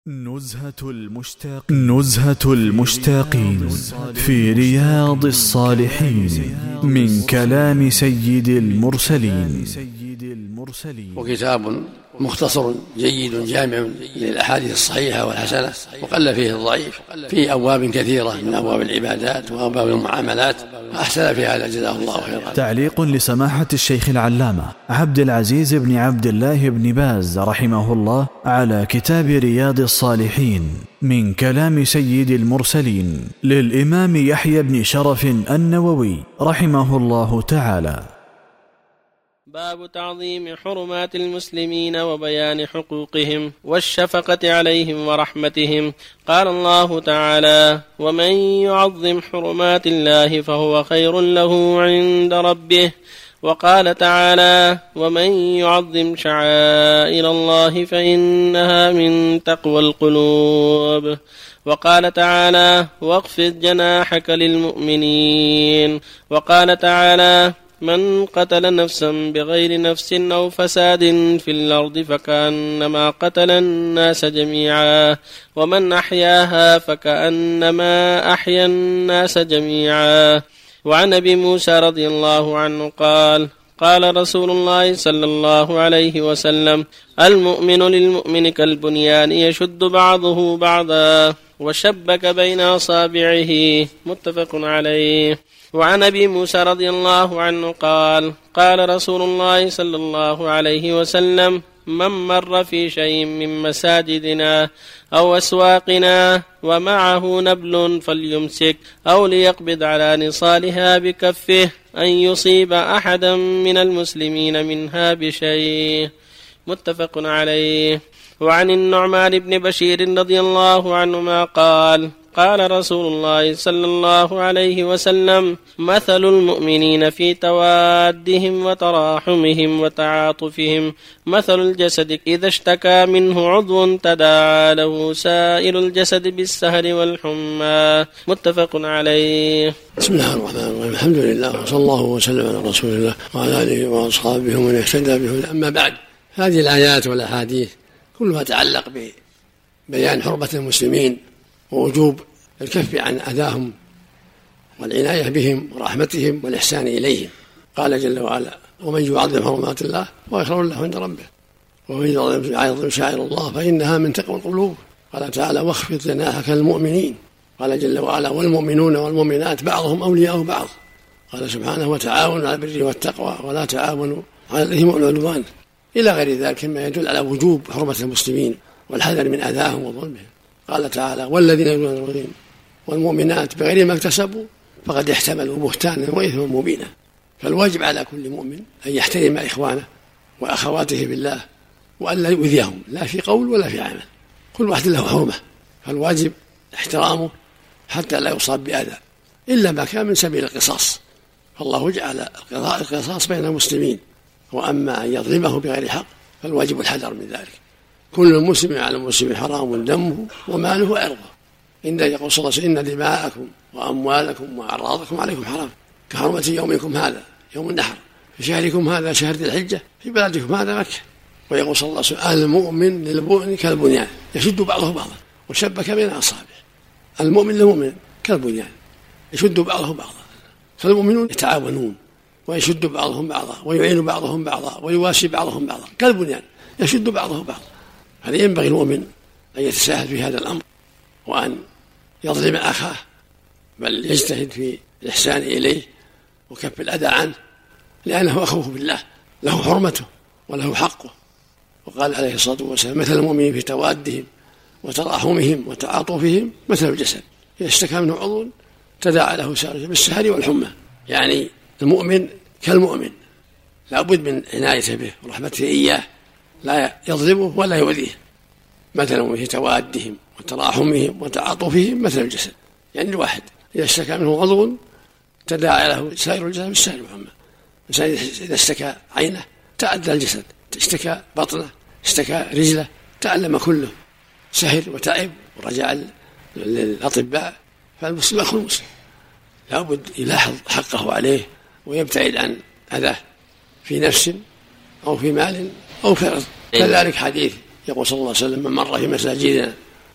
نزهة المشتاقين في رياض الصالحين من كلام سيد المرسلين. وكتاب مختصر جيد جامع للأحاديث الصحيحة والحسنة، وقل فيه الضعيف، في أبواب كثيرة من أبواب العبادات وأبواب المعاملات، أحسن في هذا جزاه الله خيرا. تعليق لسماحة الشيخ العلامة عبد العزيز بن عبد الله بن باز رحمه الله على كتاب رياض الصالحين من كلام سيد المرسلين للإمام يحيى بن شرف النووي رحمه الله تعالى. باب تعظيم حرمات المسلمين وبيان حقوقهم والشفقة عليهم ورحمتهم. قال الله تعالى: ومن يعظم حرمات الله فهو خير له عند ربه. وقال تعالى: ومن يعظم شعائر الله فإنها من تقوى القلوب. وقال تعالى: واخفض جناحك للمؤمنين. وقال تعالى: من قتل نفسا بغير نفس أو فساد في الأرض فكأنما قتل الناس جميعا، ومن أحياها فكأنما أحيا الناس جميعا. وعن أبي موسى رضي الله عنه قال: قال رسول الله صلى الله عليه وسلم: المؤمن للمؤمن كالبنيان يشد بعضه بعضا وشبك بين أصابعه. متفق عليه. وعن أبي موسى رضي الله عنه قال: قال رسول الله صلى الله عليه وسلم: من مر في شيء من مساجدنا أو أسواقنا ومعه نبل فليمسك أو ليقبض على نصالها بكفه أن يصيب أحدا من المسلمين منها بشيء. متفق عليه. وعن النعمان بن بشير رضي الله عنهما قال: قال رسول الله صلى الله عليه وسلم: مثل المؤمنين في توادهم وتراحمهم وتعاطفهم مثل الجسد إذا اشتكى منه عضو تداعى له سائر الجسد بالسهر والحمى. متفق عليه. بسم الله الرحمن الرحيم. الحمد لله وصلى الله وسلم على رسول الله وعلى آله وأصحابه ومن اهتدى به. أما بعد، هذه الآيات والأحاديث كلها تعلق ببيان حرمة المسلمين ووجوب الكف عن أذاهم والعناية بهم ورحمتهم والإحسان إليهم. قال جل وعلا: ومن يعظم حرمات الله فهو خير له عند ربه، ومن يعظم شعائر الله فإنها من تقوى القلوب. قال تعالى: واخفض جناحك للمؤمنين. قال جل وعلا: والمؤمنون والمؤمنات بعضهم أولياء بعض. قال سبحانه: وتعاونوا على البر والتقوى ولا تعاونوا على الإثم والعدوان، إلى غير ذلك مما يدل على وجوب حرمة المسلمين والحذر من أذاهم وظلمهم. قال تعالى: والذين يؤذون المؤمنين والمؤمنات بغير ما اكتسبوا فقد احتملوا بهتانا وإثما مبينا. فالواجب على كل مؤمن أن يحترم إخوانه وأخواته بالله، وأن لا يؤذيهم لا في قول ولا في عمل. كل واحد له حرمة، فالواجب احترامه حتى لا يصاب بأذى، إلا ما كان من سبيل القصاص، فالله جعل القصاص بين المسلمين. وأما أن يظلمه بغير حق فالواجب الحذر من ذلك. كل مسلم على المسلم حرام دمه وماله وعرضه. إن يقول صلى الله عليه وسلم: إن دماءكم وأموالكم وأعراضكم عليكم حرام كحرمة يومكم هذا يوم النحر في شهركم هذا شهر ذي الحجة في بلدكم هذا مكة. ويقول صلى الله عليه وسلم: المؤمن للمؤمن كالبنيان يشد بعضه بعضا وشبك بين أصابعه. المؤمن للمؤمن كالبنيان يشد بعضه بعضا، فالمؤمنون يتعاونون ويشد بعضهم بعضا ويعين بعضهم بعضا ويواسي بعضهم بعضا كالبنيان يشد بعضه بعضا. هذا ينبغي المؤمن أن يتساهل في هذا الأمر، وأن يظلم أخاه، بل يجتهد في الإحسان إليه وكف الأذى عنه، لأنه أخوه بالله له حرمته وله حقه. وقال عليه الصلاة والسلام: مثل المؤمنين في توادهم وتراحمهم وتعاطفهم مثل الجسد إذا اشتكى منه عضو تداعى له سائر بالسهر والحمى. يعني المؤمن كالمؤمن، لا بد من عنايته به ورحمته إياه، لا يظلمه ولا يؤذيه. مثلا في توادهم وتراحمهم وتعاطفهم مثل الجسد، يعني الواحد إذا اشتكى منه عضو تداعى له سائر الجسد بالسهر والحمى. إذا اشتكى عينه تعدى الجسد، اشتكى بطنه، اشتكى رجله، تألم كله، سهر وتعب ورجع للأطباء. فالمسلم أخو المسلم لا بد يلاحظ حقه عليه ويبتعد عن أذاه في نفس أو في مال أو في أرض. كذلك حديث يقول صلى الله عليه وسلم: من مر في مساجدنا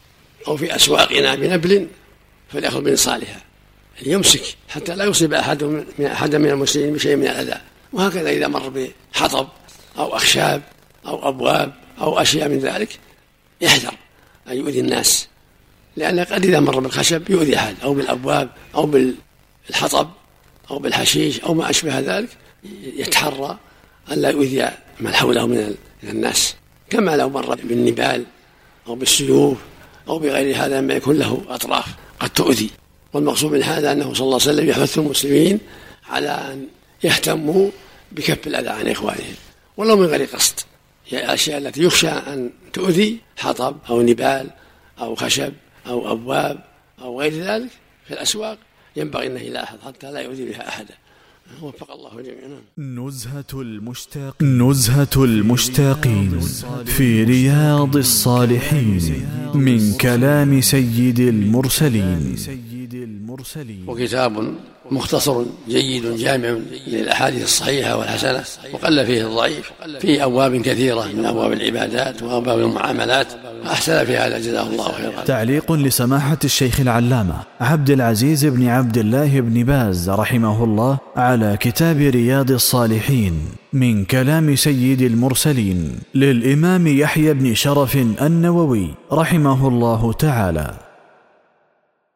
أو في أسواقنا بنبل فليأخذ بنصالها، يمسك حتى لا يصيب أحد من المسلمين بشيء من الأذى. وهكذا إذا مر بحطب أو أخشاب أو أبواب أو أشياء من ذلك يحذر أن يؤذي الناس، لأن قد إذا مر بالخشب يؤذي أحد أو بالأبواب أو بالحطب أو بالحشيش أو ما أشبه ذلك، يتحرى أن لا يؤذي من حوله من الناس، كما لو مر بالنبال أو بالسيوف أو بغير هذا ما يكون له أطراف قد تؤذي. والمقصود من هذا أنه صلى الله عليه وسلم يحث المسلمين على أن يهتموا بكف الأذى عن إخوانهم ولو من غير قصد. هي الأشياء التي يخشى أن تؤذي حطب أو نبال أو خشب أو أبواب أو غير ذلك في الأسواق ينبغي أنه يلاحظ حتى لا يؤذي بها أحدا. وفق الله جميعا. نزهة المشتاقين في رياض الصالحين من كلام سيد المرسلين. وكتاب مختصر جيد جامع للأحاديث الصحيحة والحسنة، وقل فيه الضعيف، فيه أبواب كثيرة من أبواب العبادات وأبواب المعاملات، أحسن في هذا جزاه الله خيرا. تعليق لسماحة الشيخ العلامة عبد العزيز بن عبد الله بن باز رحمه الله على كتاب رياض الصالحين من كلام سيد المرسلين للإمام يحيى بن شرف النووي رحمه الله تعالى.